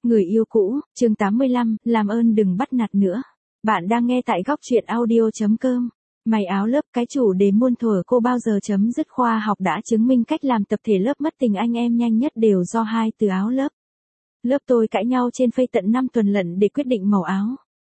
Người yêu cũ, chương 85, làm ơn đừng bắt nạt nữa. Bạn đang nghe tại góc truyện audio.com. Mày áo lớp, cái chủ đề muôn thuở cô bao giờ chấm dứt khoa học đã chứng minh cách làm tập thể lớp mất tình anh em nhanh nhất đều do hai từ áo lớp. Lớp tôi cãi nhau trên Face tận 5 tuần lận để quyết định màu áo.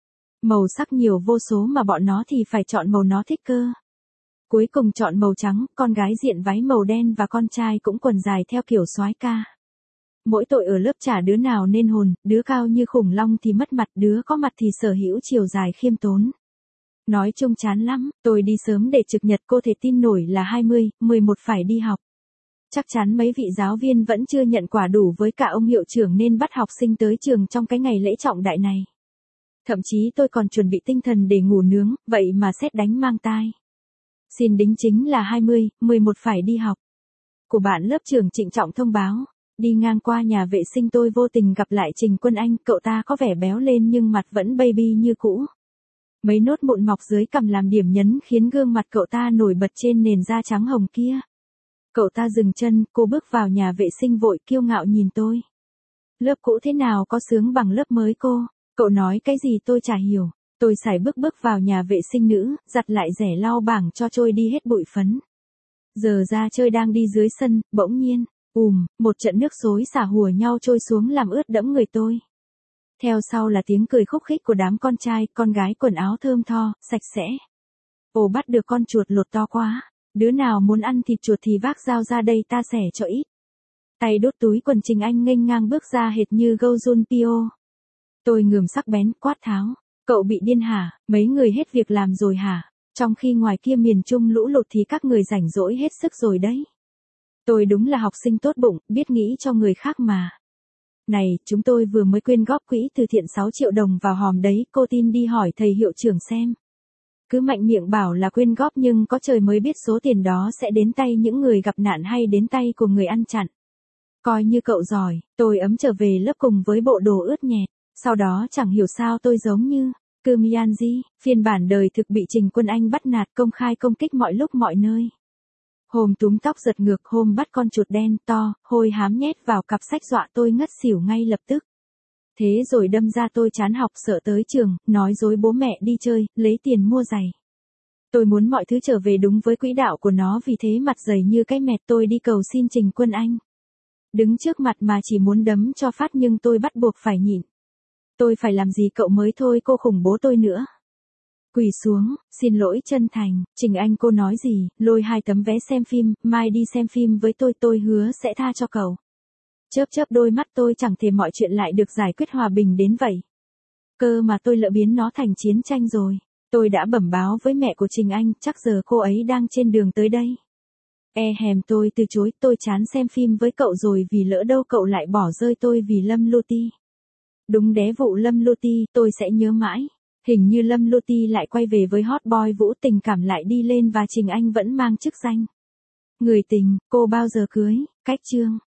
Màu sắc nhiều vô số mà bọn nó thì phải chọn màu nó thích cơ. Cuối cùng chọn màu trắng, con gái diện váy màu đen và con trai cũng quần dài theo kiểu soái ca. Mỗi tội ở lớp chả đứa nào nên hồn, đứa cao như khủng long thì mất mặt, đứa có mặt thì sở hữu chiều dài khiêm tốn. Nói chung chán lắm, tôi đi sớm để trực nhật cô thể tin nổi là 20, 11 phải đi học. Chắc chắn mấy vị giáo viên vẫn chưa nhận quả đủ với cả ông hiệu trưởng nên bắt học sinh tới trường trong cái ngày lễ trọng đại này. Thậm chí tôi còn chuẩn bị tinh thần để ngủ nướng, vậy mà sét đánh mang tai. Xin đính chính là 20, 11 phải đi học. Của bạn lớp trưởng trịnh trọng thông báo. Đi ngang qua nhà vệ sinh tôi vô tình gặp lại Trình Quân Anh, cậu ta có vẻ béo lên nhưng mặt vẫn baby như cũ. Mấy nốt mụn mọc dưới cằm làm điểm nhấn khiến gương mặt cậu ta nổi bật trên nền da trắng hồng kia. Cậu ta dừng chân, cô bước vào nhà vệ sinh vội kiêu ngạo nhìn tôi. Lớp cũ thế nào có sướng bằng lớp mới cô? Cậu nói cái gì tôi chả hiểu. Tôi sải bước vào nhà vệ sinh nữ, giặt lại rẻ lau bảng cho trôi đi hết bụi phấn. Giờ ra chơi đang đi dưới sân, bỗng nhiên. Một trận nước xối xả hùa nhau trôi xuống làm ướt đẫm người tôi. Theo sau là tiếng cười khúc khích của đám con trai, con gái quần áo thơm tho, sạch sẽ. Ồ bắt được con chuột lột to quá. Đứa nào muốn ăn thịt chuột thì vác dao ra đây ta xẻ cho ít. Tay đốt túi quần Trình Anh nghênh ngang bước ra hệt như Gâu Jun Pio. Tôi ngườm sắc bén quát tháo. Cậu bị điên hả, mấy người hết việc làm rồi hả? Trong khi ngoài kia miền Trung lũ lụt thì các người rảnh rỗi hết sức rồi đấy. Tôi đúng là học sinh tốt bụng, biết nghĩ cho người khác mà. Này, chúng tôi vừa mới quyên góp quỹ từ thiện 6 triệu đồng vào hòm đấy, cô tin đi hỏi thầy hiệu trưởng xem. Cứ mạnh miệng bảo là quyên góp nhưng có trời mới biết số tiền đó sẽ đến tay những người gặp nạn hay đến tay của người ăn chặn. Coi như cậu giỏi, tôi ấm trở về lớp cùng với bộ đồ ướt nhẹp. Sau đó chẳng hiểu sao tôi giống như Myanji, phiên bản đời thực bị Trình Quân Anh bắt nạt công khai công kích mọi lúc mọi nơi. Hôm túm tóc giật ngược, hôm bắt con chuột đen to, hôi hám nhét vào cặp sách dọa tôi ngất xỉu ngay lập tức. Thế rồi đâm ra tôi chán học sợ tới trường, nói dối bố mẹ đi chơi, lấy tiền mua giày. Tôi muốn mọi thứ trở về đúng với quỹ đạo của nó vì thế mặt dày như cái mẹt tôi đi cầu xin Trình Quân Anh. Đứng trước mặt mà chỉ muốn đấm cho phát nhưng tôi bắt buộc phải nhịn. Tôi phải làm gì cậu mới thôi cô khủng bố tôi nữa. Quỳ xuống, xin lỗi chân thành, Trình Anh cô nói gì, lôi 2 tấm vé xem phim, mai đi xem phim với tôi hứa sẽ tha cho cậu. Chớp đôi mắt tôi chẳng thể mọi chuyện lại được giải quyết hòa bình đến vậy. Cơ mà tôi lỡ biến nó thành chiến tranh rồi. Tôi đã bẩm báo với mẹ của Trình Anh, chắc giờ cô ấy đang trên đường tới đây. Tôi từ chối, tôi chán xem phim với cậu rồi vì lỡ đâu cậu lại bỏ rơi tôi vì Lâm Luti. Đúng đế vụ Lâm Luti, tôi sẽ nhớ mãi. Hình như Lâm Luti lại quay về với hot boy Vũ, tình cảm lại đi lên và Trình Anh vẫn mang chức danh người tình, cô bao giờ cưới, cách chương.